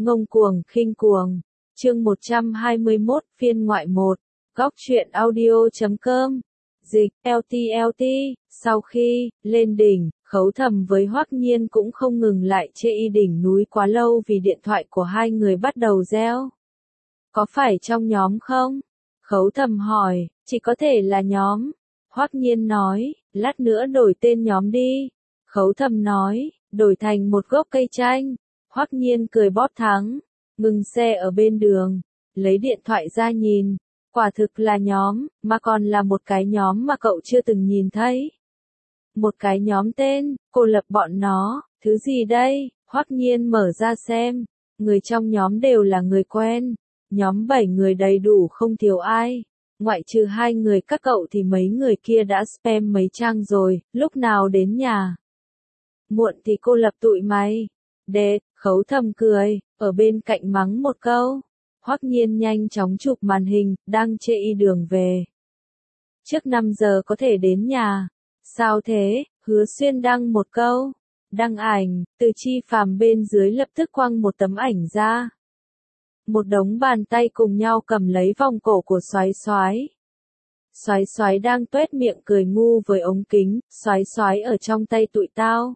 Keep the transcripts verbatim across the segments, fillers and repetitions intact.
Ngông cuồng, khinh cuồng. Chương một trăm hai mươi mốt, phiên ngoại một. Góc truyện audio chấm com. Dịch, lờ tê lờ tê. Sau khi lên đỉnh, Khấu Thầm với Hoắc Nhiên cũng không ngừng lại chê y đỉnh núi quá lâu vì điện thoại của hai người bắt đầu reo. Có phải trong nhóm không? Khấu Thầm hỏi. Chỉ có thể là nhóm. Hoắc Nhiên nói, lát nữa đổi tên nhóm đi. Khấu Thầm nói, đổi thành một gốc cây chanh. Hoắc Nhiên cười bóp thắng, ngừng xe ở bên đường, lấy điện thoại ra nhìn, quả thực là nhóm, mà còn là một cái nhóm mà cậu chưa từng nhìn thấy. Một cái nhóm tên, cô lập bọn nó, thứ gì đây? Hoắc Nhiên mở ra xem, người trong nhóm đều là người quen, nhóm bảy người đầy đủ không thiếu ai, ngoại trừ hai người các cậu thì mấy người kia đã spam mấy trang rồi, lúc nào đến nhà. Muộn thì cô lập tụi mày. Đệt, Khấu Thầm cười, ở bên cạnh mắng một câu. Hoắc Nhiên nhanh chóng chụp màn hình, đang chê y đường về. Trước năm giờ có thể đến nhà. Sao thế? Hứa Xuyên đăng một câu. Đăng ảnh, Từ Chi Phàm bên dưới lập tức quăng một tấm ảnh ra. Một đống bàn tay cùng nhau cầm lấy vòng cổ của Soái Soái. Soái Soái đang tuét miệng cười ngu với ống kính, Soái Soái ở trong tay tụi tao.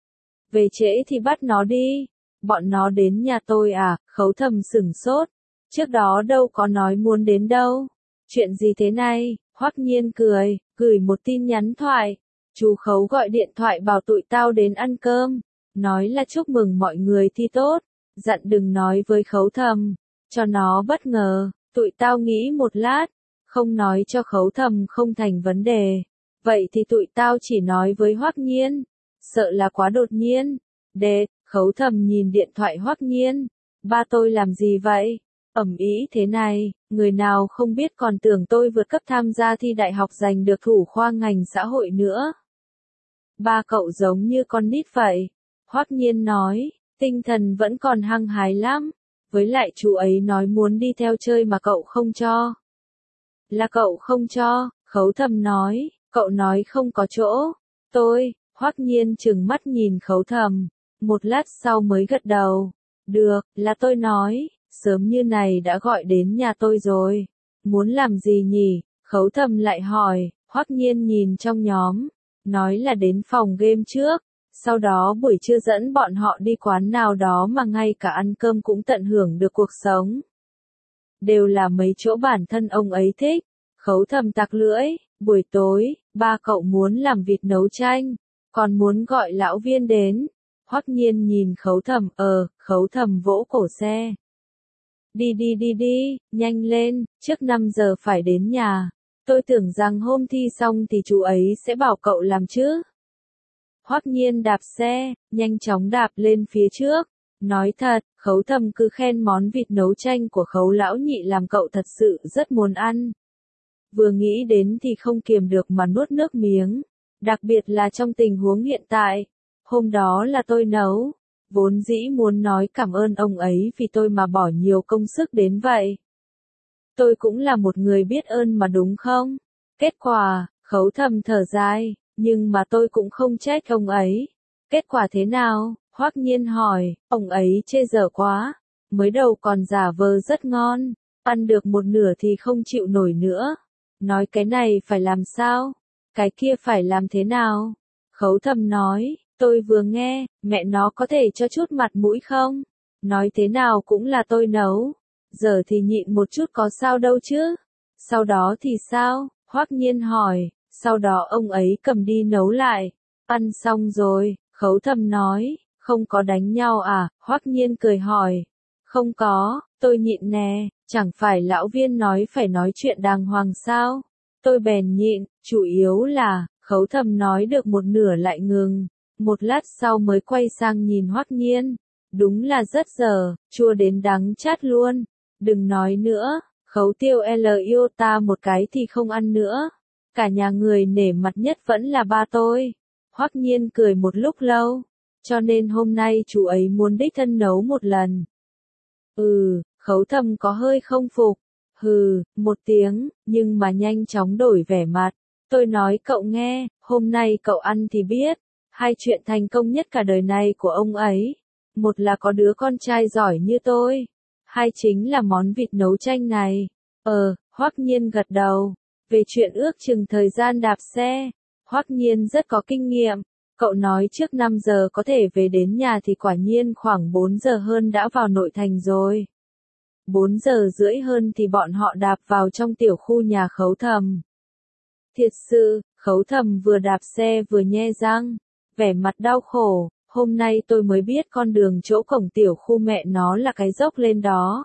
Về trễ thì bắt nó đi. Bọn nó đến nhà tôi à? Khấu Thầm sửng sốt. Trước đó đâu có nói muốn đến đâu. Chuyện gì thế này? Hoắc Nhiên cười, gửi một tin nhắn thoại. Chú Khấu gọi điện thoại bảo tụi tao đến ăn cơm. Nói là chúc mừng mọi người thi tốt. Dặn đừng nói với Khấu Thầm. Cho nó bất ngờ. Tụi tao nghĩ một lát. Không nói cho Khấu Thầm không thành vấn đề. Vậy thì tụi tao chỉ nói với Hoắc Nhiên. Sợ là quá đột nhiên. Đệt, Khấu Thầm nhìn điện thoại Hoắc Nhiên. Ba tôi làm gì vậy? Ầm ĩ thế này, người nào không biết còn tưởng tôi vượt cấp tham gia thi đại học giành được thủ khoa ngành xã hội nữa. Ba cậu giống như con nít vậy. Hoắc Nhiên nói, tinh thần vẫn còn hăng hái lắm. Với lại chú ấy nói muốn đi theo chơi mà cậu không cho. Là cậu không cho, Khấu Thầm nói, cậu nói không có chỗ. Tôi, Hoắc Nhiên trừng mắt nhìn Khấu Thầm, một lát sau mới gật đầu. Được, là tôi nói, sớm như này đã gọi đến nhà tôi rồi. Muốn làm gì nhỉ? Khấu Thầm lại hỏi. Hoắc Nhiên nhìn trong nhóm, nói là đến phòng game trước, sau đó buổi trưa dẫn bọn họ đi quán nào đó mà ngay cả ăn cơm cũng tận hưởng được cuộc sống. Đều là mấy chỗ bản thân ông ấy thích. Khấu Thầm tặc lưỡi, buổi tối, ba cậu muốn làm vịt nấu chanh, còn muốn gọi lão Viên đến. Hoắc Nhiên nhìn Khấu Thầm, ờ, Khấu Thầm vỗ cổ xe. Đi đi đi đi, nhanh lên, trước năm giờ phải đến nhà. Tôi tưởng rằng hôm thi xong thì chú ấy sẽ bảo cậu làm chứ. Hoắc Nhiên đạp xe, nhanh chóng đạp lên phía trước. Nói thật, Khấu Thầm cứ khen món vịt nấu chanh của Khấu lão nhị làm cậu thật sự rất muốn ăn. Vừa nghĩ đến thì không kiềm được mà nuốt nước miếng. Đặc biệt là trong tình huống hiện tại. Hôm đó là tôi nấu. Vốn dĩ muốn nói cảm ơn ông ấy vì tôi mà bỏ nhiều công sức đến vậy. Tôi cũng là một người biết ơn mà đúng không? Kết quả, Khấu Thầm thở dài, nhưng mà tôi cũng không trách ông ấy. Kết quả thế nào? Hoắc Nhiên hỏi, ông ấy chê dở quá. Mới đầu còn giả vờ rất ngon, ăn được một nửa thì không chịu nổi nữa. Nói cái này phải làm sao? Cái kia phải làm thế nào? Khấu Thầm nói, tôi vừa nghe, mẹ nó có thể cho chút mặt mũi không? Nói thế nào cũng là tôi nấu. Giờ thì nhịn một chút có sao đâu chứ? Sau đó thì sao? Hoắc Nhiên hỏi, sau đó ông ấy cầm đi nấu lại. Ăn xong rồi, Khấu Thầm nói, không có đánh nhau à? Hoắc Nhiên cười hỏi, không có, tôi nhịn nè, chẳng phải lão Viên nói phải nói chuyện đàng hoàng sao? Tôi bèn nhịn, chủ yếu là, Khấu Thầm nói được một nửa lại ngừng. Một lát sau mới quay sang nhìn Hoắc Nhiên. Đúng là rất dở, chua đến đắng chát luôn. Đừng nói nữa, Khấu Tiêu L yêu ta một cái thì không ăn nữa. Cả nhà người nể mặt nhất vẫn là ba tôi. Hoắc Nhiên cười một lúc lâu. Cho nên hôm nay chú ấy muốn đích thân nấu một lần. Ừ, Khấu Thầm có hơi không phục. Hừ, một tiếng, nhưng mà nhanh chóng đổi vẻ mặt. Tôi nói cậu nghe, hôm nay cậu ăn thì biết. Hai chuyện thành công nhất cả đời này của ông ấy. Một là có đứa con trai giỏi như tôi, hai chính là món vịt nấu chanh này. Ờ, Hoắc Nhiên gật đầu. Về chuyện ước chừng thời gian đạp xe, Hoắc Nhiên rất có kinh nghiệm. Cậu nói trước năm giờ có thể về đến nhà thì quả nhiên khoảng bốn giờ hơn đã vào nội thành rồi. bốn giờ rưỡi hơn thì bọn họ đạp vào trong tiểu khu nhà Khấu Thầm. Thiệt sự, Khấu Thầm vừa đạp xe vừa nhe răng, vẻ mặt đau khổ, hôm nay tôi mới biết con đường chỗ cổng tiểu khu mẹ nó là cái dốc lên đó.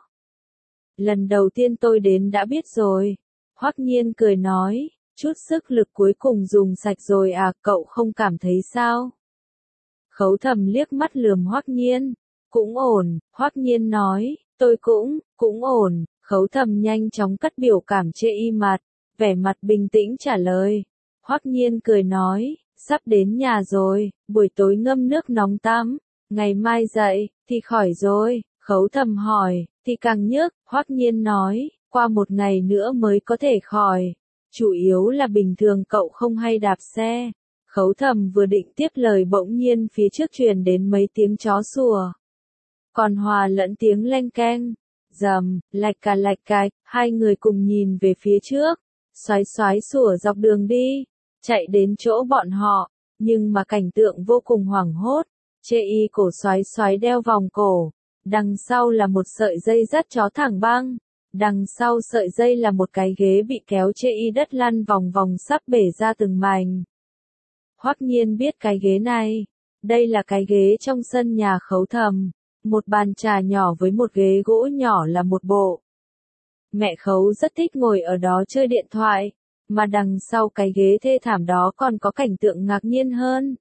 Lần đầu tiên tôi đến đã biết rồi. Hoắc Nhiên cười nói, chút sức lực cuối cùng dùng sạch rồi à, cậu không cảm thấy sao? Khấu Thầm liếc mắt lườm Hoắc Nhiên, cũng ổn, Hoắc Nhiên nói, tôi cũng, cũng ổn. Khấu Thầm nhanh chóng cất biểu cảm chê y mặt, vẻ mặt bình tĩnh trả lời. Hoắc Nhiên cười nói, sắp đến nhà rồi, buổi tối ngâm nước nóng tắm, ngày mai dậy, thì khỏi rồi. Khấu Thầm hỏi, thì càng nhức, Hoắc Nhiên nói, qua một ngày nữa mới có thể khỏi. Chủ yếu là bình thường cậu không hay đạp xe. Khấu Thầm vừa định tiếp lời bỗng nhiên phía trước truyền đến mấy tiếng chó sủa. Còn hòa lẫn tiếng leng keng, rầm, lạch cà lạch cạch, hai người cùng nhìn về phía trước, xoái xoái sủa dọc đường đi, chạy đến chỗ bọn họ, nhưng mà cảnh tượng vô cùng hoảng hốt, chê y cổ xoái xoái đeo vòng cổ, đằng sau là một sợi dây dắt chó thẳng băng, đằng sau sợi dây là một cái ghế bị kéo chê y đất lăn vòng vòng sắp bể ra từng mảnh. Hoắc Nhiên biết cái ghế này, đây là cái ghế trong sân nhà Khấu Thầm. Một bàn trà nhỏ với một ghế gỗ nhỏ là một bộ. Mẹ Khấu rất thích ngồi ở đó chơi điện thoại, mà đằng sau cái ghế thê thảm đó còn có cảnh tượng ngạc nhiên hơn.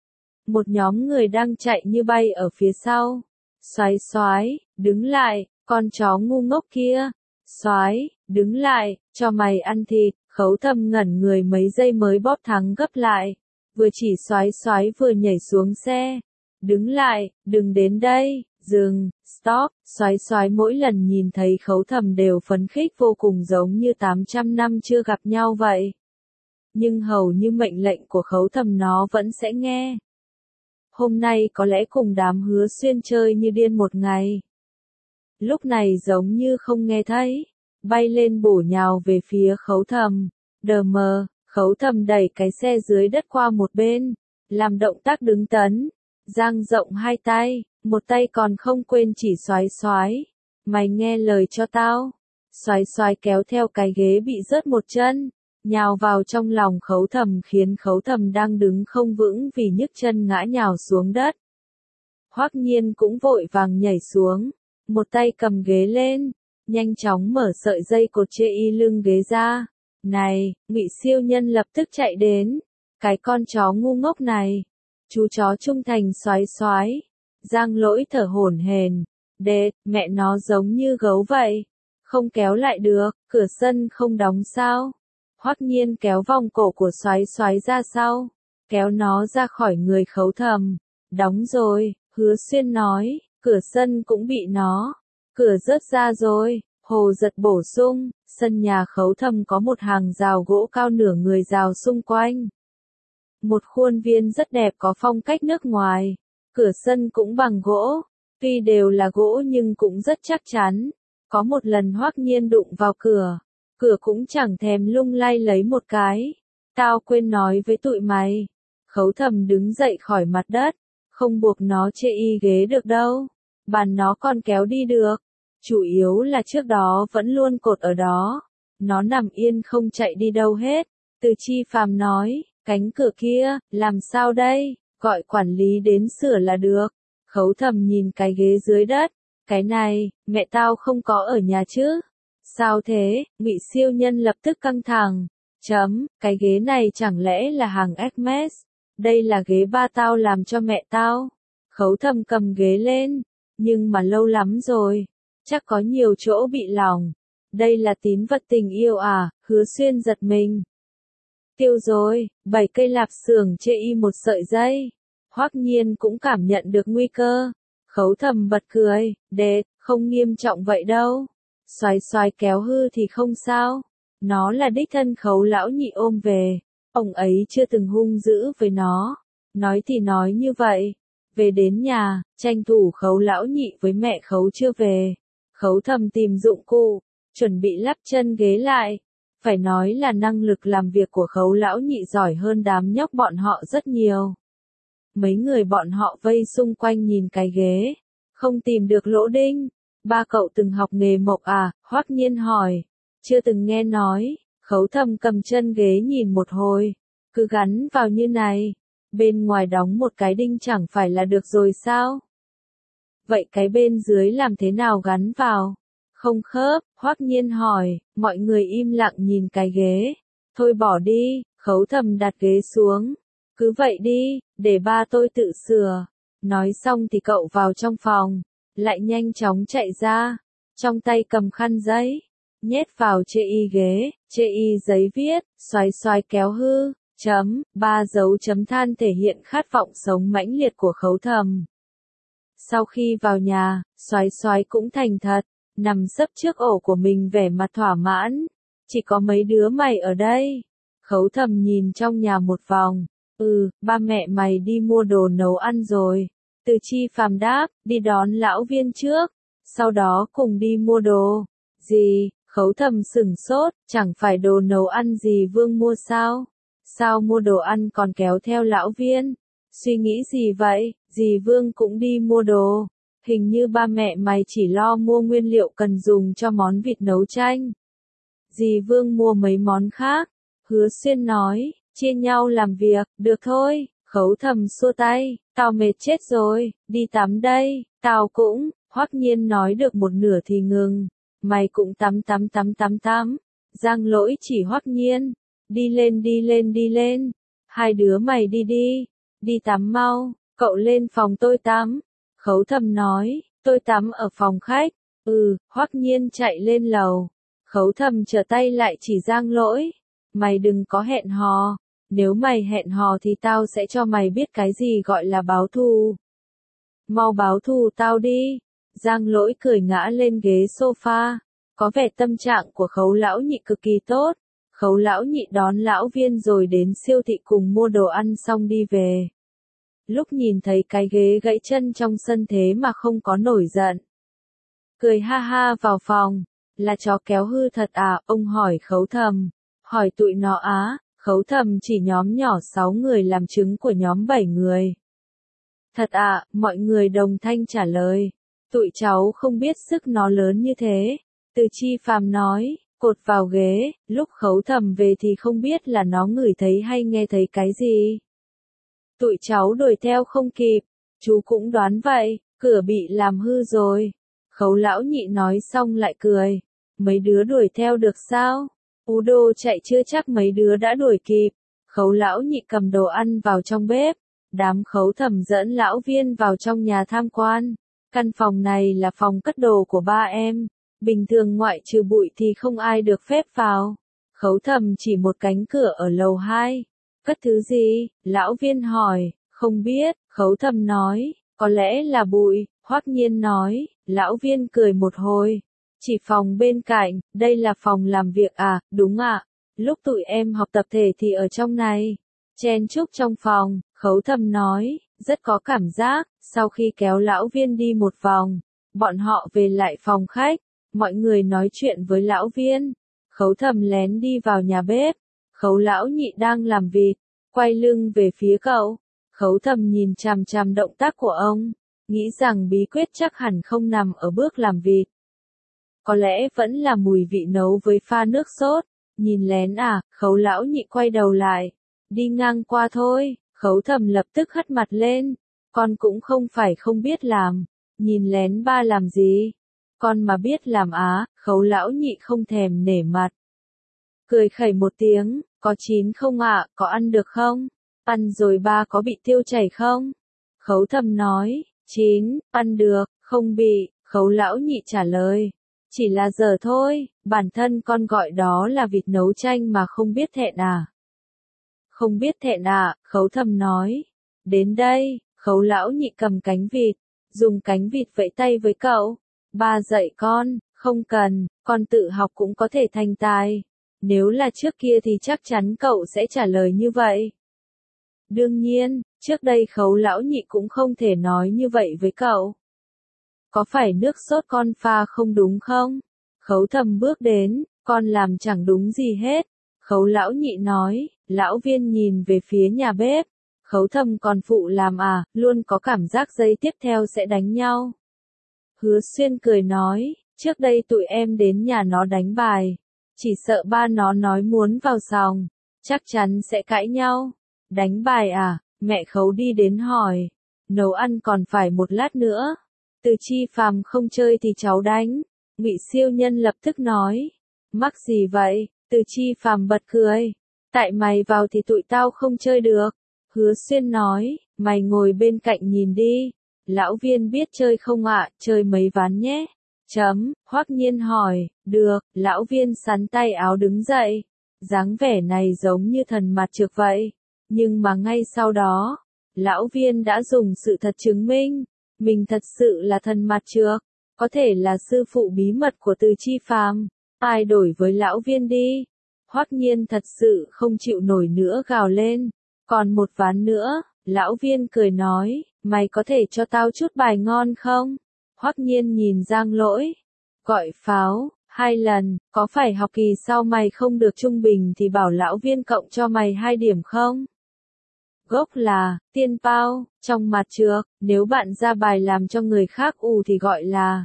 Một nhóm người đang chạy như bay ở phía sau. Xoái xoái, đứng lại, con chó ngu ngốc kia. Xoái, đứng lại, cho mày ăn thịt. Khấu Thầm ngẩn người mấy giây mới bóp thắng gấp lại. Vừa chỉ xoái xoái vừa nhảy xuống xe. Đứng lại, đừng đến đây, dừng, stop, xoái xoái mỗi lần nhìn thấy Khấu Thầm đều phấn khích vô cùng giống như tám trăm năm chưa gặp nhau vậy. Nhưng hầu như mệnh lệnh của Khấu Thầm nó vẫn sẽ nghe. Hôm nay có lẽ cùng đám Hứa Xuyên chơi như điên một ngày. Lúc này giống như không nghe thấy, bay lên bổ nhào về phía Khấu Thầm, đờ mờ, Khấu Thầm đẩy cái xe dưới đất qua một bên, làm động tác đứng tấn. Dang rộng hai tay, một tay còn không quên chỉ xoái xoái. Mày nghe lời cho tao. Xoái xoái kéo theo cái ghế bị rớt một chân, nhào vào trong lòng Khấu Thầm khiến Khấu Thầm đang đứng không vững vì nhức chân ngã nhào xuống đất. Hoắc Nhiên cũng vội vàng nhảy xuống, một tay cầm ghế lên, nhanh chóng mở sợi dây cột chê y lưng ghế ra. Này, Ngụy Siêu Nhân lập tức chạy đến. Cái con chó ngu ngốc này. Chú chó trung thành xoái xoái. Giang Lỗi thở hổn hển. Đệt, mẹ nó giống như gấu vậy. Không kéo lại được, cửa sân không đóng sao. Hoắc Nhiên kéo vòng cổ của xoái xoái ra sau. Kéo nó ra khỏi người Khấu Thầm. Đóng rồi, Hứa Xuyên nói, cửa sân cũng bị nó. Cửa rớt ra rồi, Hồ Giật bổ sung, sân nhà Khấu Thầm có một hàng rào gỗ cao nửa người rào xung quanh. Một khuôn viên rất đẹp có phong cách nước ngoài. Cửa sân cũng bằng gỗ. Tuy đều là gỗ nhưng cũng rất chắc chắn. Có một lần Hoắc Nhiên đụng vào cửa. Cửa cũng chẳng thèm lung lay lấy một cái. Tao quên nói với tụi mày. Khấu Thầm đứng dậy khỏi mặt đất. Không buộc nó chê y ghế được đâu. Bàn nó còn kéo đi được. Chủ yếu là trước đó vẫn luôn cột ở đó. Nó nằm yên không chạy đi đâu hết. Từ Chi Phàm nói. Cánh cửa kia, làm sao đây, gọi quản lý đến sửa là được. Khấu Thầm nhìn cái ghế dưới đất, cái này, mẹ tao không có ở nhà chứ. Sao thế, Ngụy Siêu Nhân lập tức căng thẳng. Chấm, cái ghế này chẳng lẽ là hàng Hermes? Đây là ghế ba tao làm cho mẹ tao. Khấu Thầm cầm ghế lên, nhưng mà lâu lắm rồi, chắc có nhiều chỗ bị lỏng. Đây là tín vật tình yêu à, Hứa Xuyên giật mình. Tiêu rồi, bảy cây lạp xưởng chê y một sợi dây. Hoắc Nhiên cũng cảm nhận được nguy cơ. Khấu Thầm bật cười, đệt, không nghiêm trọng vậy đâu. Xoái xoái kéo hư thì không sao. Nó là đích thân Khấu lão nhị ôm về. Ông ấy chưa từng hung dữ với nó. Nói thì nói như vậy. Về đến nhà, tranh thủ Khấu lão nhị với mẹ Khấu chưa về. Khấu Thầm tìm dụng cụ, chuẩn bị lắp chân ghế lại. Phải nói là năng lực làm việc của Khấu lão nhị giỏi hơn đám nhóc bọn họ rất nhiều. Mấy người bọn họ vây xung quanh nhìn cái ghế, không tìm được lỗ đinh. Ba cậu từng học nghề mộc à? Hoắc Nhiên hỏi. Chưa từng nghe nói. Khấu Thầm cầm chân ghế nhìn một hồi. Cứ gắn vào như này. Bên ngoài đóng một cái đinh chẳng phải là được rồi sao? Vậy cái bên dưới làm thế nào gắn vào? Không khớp, Hoắc Nhiên hỏi. Mọi người im lặng nhìn cái ghế. Thôi bỏ đi, Khấu Thầm đặt ghế xuống. Cứ vậy đi, để ba tôi tự sửa. Nói xong thì cậu vào trong phòng, lại nhanh chóng chạy ra, trong tay cầm khăn giấy, nhét vào chê y ghế, chê y giấy viết, xoái xoái kéo hư, chấm, ba dấu chấm than thể hiện khát vọng sống mãnh liệt của Khấu Thầm. Sau khi vào nhà, xoái xoái cũng thành thật, nằm sấp trước ổ của mình vẻ mặt thỏa mãn. Chỉ có mấy đứa mày ở đây. Khấu Thầm nhìn trong nhà một vòng. Ừ, ba mẹ mày đi mua đồ nấu ăn rồi. Từ Chi phàm đáp, đi đón lão Viên trước, sau đó cùng đi mua đồ. Gì? Khấu Thầm sửng sốt, chẳng phải đồ nấu ăn gì Vương mua sao? Sao mua đồ ăn còn kéo theo lão Viên? Suy nghĩ gì vậy? Dì Vương cũng đi mua đồ. Hình như ba mẹ mày chỉ lo mua nguyên liệu cần dùng cho món vịt nấu chanh. Dì Vương mua mấy món khác. Hứa Xuyên nói, chia nhau làm việc, được thôi. Khấu Thầm xua tay, tao mệt chết rồi, đi tắm đây. Tao cũng. Hoắc Nhiên nói được một nửa thì ngừng. Mày cũng tắm tắm tắm tắm tắm. Giang Lỗi chỉ Hoắc Nhiên. Đi lên đi lên đi lên. Hai đứa mày đi đi. Đi tắm mau, cậu lên phòng tôi tắm. Khấu Thầm nói, tôi tắm ở phòng khách. Ừ, Hoắc Nhiên chạy lên lầu. Khấu Thầm trở tay lại chỉ Giang Lỗi. Mày đừng có hẹn hò. Nếu mày hẹn hò thì tao sẽ cho mày biết cái gì gọi là báo thù. Mau báo thù tao đi. Giang Lỗi cười ngã lên ghế sofa. Có vẻ tâm trạng của Khấu lão nhị cực kỳ tốt. Khấu lão nhị đón lão Viên rồi đến siêu thị cùng mua đồ ăn xong đi về. Lúc nhìn thấy cái ghế gãy chân trong sân thế mà không có nổi giận. Cười ha ha vào phòng. Là chó kéo hư thật à? Ông hỏi Khấu Thầm. Hỏi tụi nó á? Khấu Thầm chỉ nhóm nhỏ sáu người làm chứng của nhóm bảy người. Thật à? Mọi người đồng thanh trả lời. Tụi cháu không biết sức nó lớn như thế. Từ Chi phàm nói, cột vào ghế. Lúc Khấu Thầm về thì không biết là nó ngửi thấy hay nghe thấy cái gì. Tụi cháu đuổi theo không kịp. Chú cũng đoán vậy, cửa bị làm hư rồi. Khấu lão nhị nói xong lại cười. Mấy đứa đuổi theo được sao? Ú đô chạy chưa chắc mấy đứa đã đuổi kịp. Khấu lão nhị cầm đồ ăn vào trong bếp. Đám Khấu Thầm dẫn lão Viên vào trong nhà tham quan. Căn phòng này là phòng cất đồ của ba em. Bình thường ngoại trừ Bụi thì không ai được phép vào. Khấu Thầm chỉ một cánh cửa ở lầu hai. Cất thứ gì? Lão Viên hỏi. Không biết, Khấu Thầm nói. Có lẽ là Bụi. Hoắc Nhiên nói. Lão Viên cười một hồi. Chỉ phòng bên cạnh, đây là phòng làm việc à? Đúng ạ. Lúc tụi em học tập thể thì ở trong này. Chen chúc trong phòng, Khấu Thầm nói. Rất có cảm giác. Sau khi kéo lão Viên đi một vòng, bọn họ về lại phòng khách. Mọi người nói chuyện với lão Viên. Khấu Thầm lén đi vào nhà bếp. Khấu lão nhị đang làm vịt, quay lưng về phía cậu. Khấu Thầm nhìn chằm chằm động tác của ông, nghĩ rằng bí quyết chắc hẳn không nằm ở bước làm vịt. Có lẽ vẫn là mùi vị nấu với pha nước sốt. Nhìn lén à? Khấu lão nhị quay đầu lại. Đi ngang qua thôi. Khấu Thầm lập tức hất mặt lên. Con cũng không phải không biết làm. Nhìn lén ba làm gì? Con mà biết làm á? Khấu lão nhị không thèm nể mặt. Cười khẩy một tiếng. Có chín không ạ? Có ăn được không? Ăn rồi ba có bị tiêu chảy không? Khấu Thầm nói. Chín, ăn được, không bị. Khấu lão nhị trả lời. Chỉ là giờ thôi, bản thân con gọi đó là vịt nấu chanh mà không biết thẹn à? Không biết thẹn à? Khấu Thầm nói. Đến đây, Khấu lão nhị cầm cánh vịt, dùng cánh vịt vẫy tay với cậu. Ba dạy con, không cần, con tự học cũng có thể thành tài. Nếu là trước kia thì chắc chắn cậu sẽ trả lời như vậy. Đương nhiên, Trước đây Khấu lão nhị cũng không thể nói như vậy với cậu. Có phải nước sốt con pha không đúng không? Khấu Thầm bước đến, con làm chẳng đúng gì hết. Khấu lão nhị nói, lão Viên nhìn về phía nhà bếp. Khấu Thầm còn phụ làm à, luôn có cảm giác giây tiếp theo sẽ đánh nhau. Hứa Xuyên cười nói, trước đây tụi em đến nhà nó đánh bài. Chỉ sợ ba nó nói muốn vào sòng, chắc chắn sẽ cãi nhau. Đánh bài à, mẹ Khấu đi đến hỏi. Nấu ăn còn phải một lát nữa. Từ Chi Phàm không chơi thì cháu đánh. Ngụy Siêu Nhân lập tức nói. Mắc gì vậy? Từ Chi Phàm bật cười. Tại mày vào thì tụi tao không chơi được. Hứa Xuyên nói, mày ngồi bên cạnh nhìn đi. Lão Viên biết chơi không ạ, chơi mấy ván nhé. Chấm, Hoắc Nhiên hỏi, được, lão Viên sắn tay áo đứng dậy. Dáng vẻ này giống như thần mặt trược vậy. Nhưng mà ngay sau đó, lão Viên đã dùng sự thật chứng minh. Mình thật sự là thần mặt trược, có thể là sư phụ bí mật của Từ Chi Phàm. Ai đổi với lão Viên đi. Hoắc Nhiên thật sự không chịu nổi nữa gào lên. Còn một ván nữa, lão Viên cười nói, mày có thể cho tao chút bài ngon không? Hoắc Nhiên nhìn Giang Lỗi. Gọi pháo, hai lần, có phải học kỳ sau mày không được trung bình thì bảo lão Viên cộng cho mày hai điểm không? Gốc là, tiên bao, trong mặt trược, nếu bạn ra bài làm cho người khác ù thì gọi là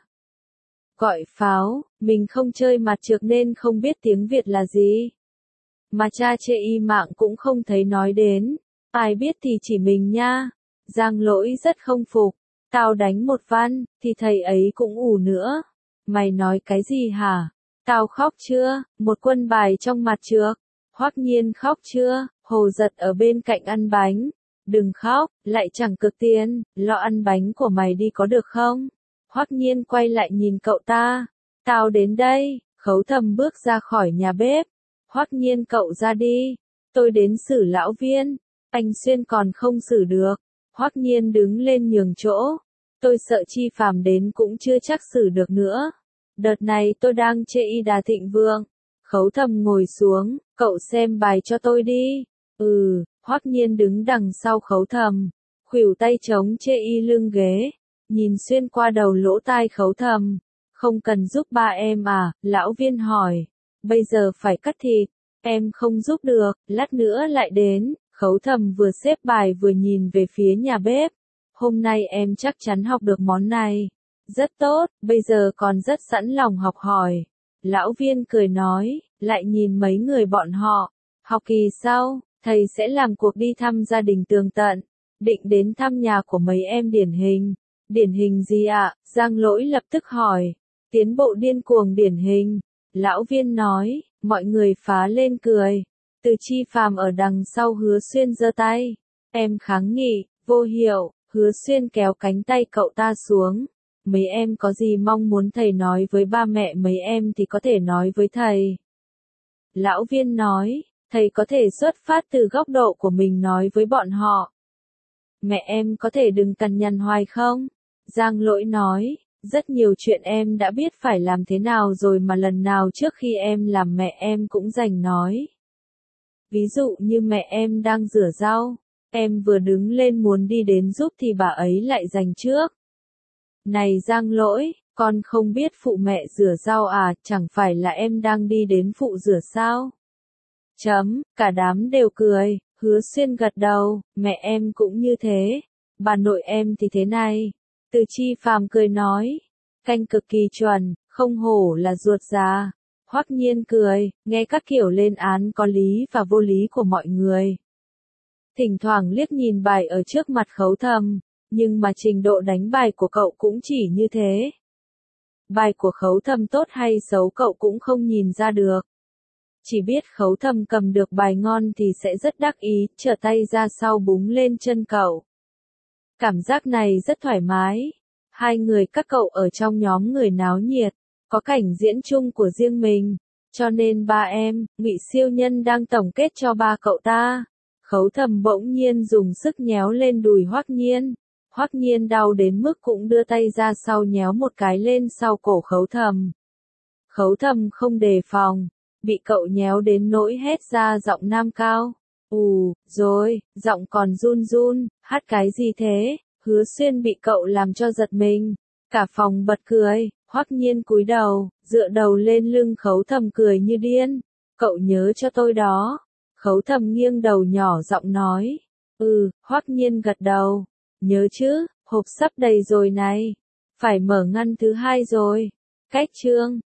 gọi pháo, mình không chơi mặt trược nên không biết tiếng Việt là gì. Mà cha chê y mạng cũng không thấy nói đến, ai biết thì chỉ mình nha. Giang Lỗi rất không phục, tao đánh một văn, thì thầy ấy cũng ù nữa. Mày nói cái gì hả? Tao khóc chưa? Một quân bài trong mặt trược. Hoắc Nhiên khóc chưa? Hồ Giật ở bên cạnh ăn bánh. Đừng khóc, lại chẳng cực tiền, lo ăn bánh của mày đi có được không? Hoắc Nhiên quay lại nhìn cậu ta. Tao đến đây. Khấu Thầm bước ra khỏi nhà bếp. Hoắc Nhiên cậu ra đi. Tôi đến xử lão Viên. Anh Xuyên còn không xử được. Hoắc Nhiên đứng lên nhường chỗ. Tôi sợ Chi Phàm đến cũng chưa chắc xử được nữa. Đợt này tôi đang chê y đà thịnh vượng. Khấu Thầm ngồi xuống, cậu xem bài cho tôi đi. Ừ, Hoắc Nhiên đứng đằng sau Khấu Thầm, khuỷu tay chống chê y lưng ghế, nhìn xuyên qua đầu lỗ tai Khấu Thầm. Không cần giúp ba em à, lão Viên hỏi. Bây giờ phải cắt thịt, em không giúp được, lát nữa lại đến. Khấu Thầm vừa xếp bài vừa nhìn về phía nhà bếp. Hôm nay em chắc chắn học được món này. Rất tốt, bây giờ còn rất sẵn lòng học hỏi. Lão Viên cười nói, lại nhìn mấy người bọn họ. Học kỳ sau, thầy sẽ làm cuộc đi thăm gia đình tường tận. Định đến thăm nhà của mấy em điển hình. Điển hình gì ạ? Giang Lỗi lập tức hỏi. Tiến bộ điên cuồng điển hình. Lão Viên nói, mọi người phá lên cười. Từ Chi Phàm ở đằng sau Hứa Xuyên giơ tay. Em kháng nghị, vô hiệu. Hứa Xuyên kéo cánh tay cậu ta xuống. Mấy em có gì mong muốn thầy nói với ba mẹ mấy em thì có thể nói với thầy. Lão Viên nói, thầy có thể xuất phát từ góc độ của mình nói với bọn họ. Mẹ em có thể đừng cằn nhằn hoài không? Giang Lỗi nói, rất nhiều chuyện em đã biết phải làm thế nào rồi mà lần nào trước khi em làm mẹ em cũng dành nói. Ví dụ như mẹ em đang rửa rau, em vừa đứng lên muốn đi đến giúp thì bà ấy lại dành trước. Này Giang Lỗi, con không biết phụ mẹ rửa rau à, chẳng phải là em đang đi đến phụ rửa sao? Chấm, cả đám đều cười, Hứa Xuyên gật đầu, mẹ em cũng như thế, bà nội em thì thế này. Từ Chi Phàm cười nói, canh cực kỳ chuẩn, không hổ là ruột già. Hoắc Nhiên cười, nghe các kiểu lên án có lý và vô lý của mọi người. Thỉnh thoảng liếc nhìn bài ở trước mặt Khấu Thầm, nhưng mà trình độ đánh bài của cậu cũng chỉ như thế. Bài của Khấu Thầm tốt hay xấu cậu cũng không nhìn ra được. Chỉ biết Khấu Thầm cầm được bài ngon thì sẽ rất đắc ý, trở tay ra sau búng lên chân cậu. Cảm giác này rất thoải mái. Hai người các cậu ở trong nhóm người náo nhiệt, có cảnh diễn chung của riêng mình, cho nên ba em, Ngụy Siêu Nhân đang tổng kết cho ba cậu ta. Khấu Thầm bỗng nhiên dùng sức nhéo lên đùi Hoắc Nhiên. Hoắc Nhiên đau đến mức cũng đưa tay ra sau nhéo một cái lên sau cổ Khấu Thầm. Khấu Thầm không đề phòng, bị cậu nhéo đến nỗi hét ra giọng nam cao. Ù, rồi, giọng còn run run, hát cái gì thế? Hứa Xuyên bị cậu làm cho giật mình. Cả phòng bật cười, Hoắc Nhiên cúi đầu, dựa đầu lên lưng Khấu Thầm cười như điên. Cậu nhớ cho tôi đó. Khấu Thầm nghiêng đầu nhỏ giọng nói. Ừ, Hoắc Nhiên gật đầu. Nhớ chứ, hộp sắp đầy rồi này. Phải mở ngăn thứ hai rồi. Cách chương.